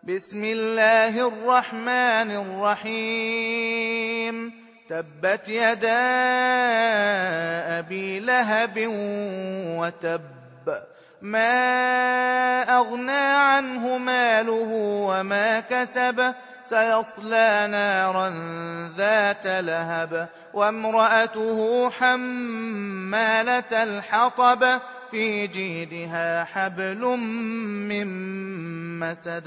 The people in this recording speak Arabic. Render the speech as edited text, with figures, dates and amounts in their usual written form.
بسم الله الرحمن الرحيم تبت يدا أبي لهب وتب ما أغنى عنه ماله وما كسب سيصلى نارا ذات لهب وامرأته حمالة الحطب في جيدها حبل من مسد